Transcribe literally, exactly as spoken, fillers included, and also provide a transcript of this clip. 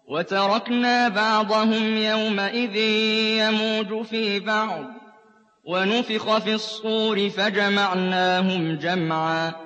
وَتَرَكْنَا بَعْضَهُمْ يَوْمَئِذٍ يَمُوجُ فِي بَعْضٍ ۖ وَنُفِخَ فِي الصُّورِ فَجَمَعْنَاهُمْ جَمْعًا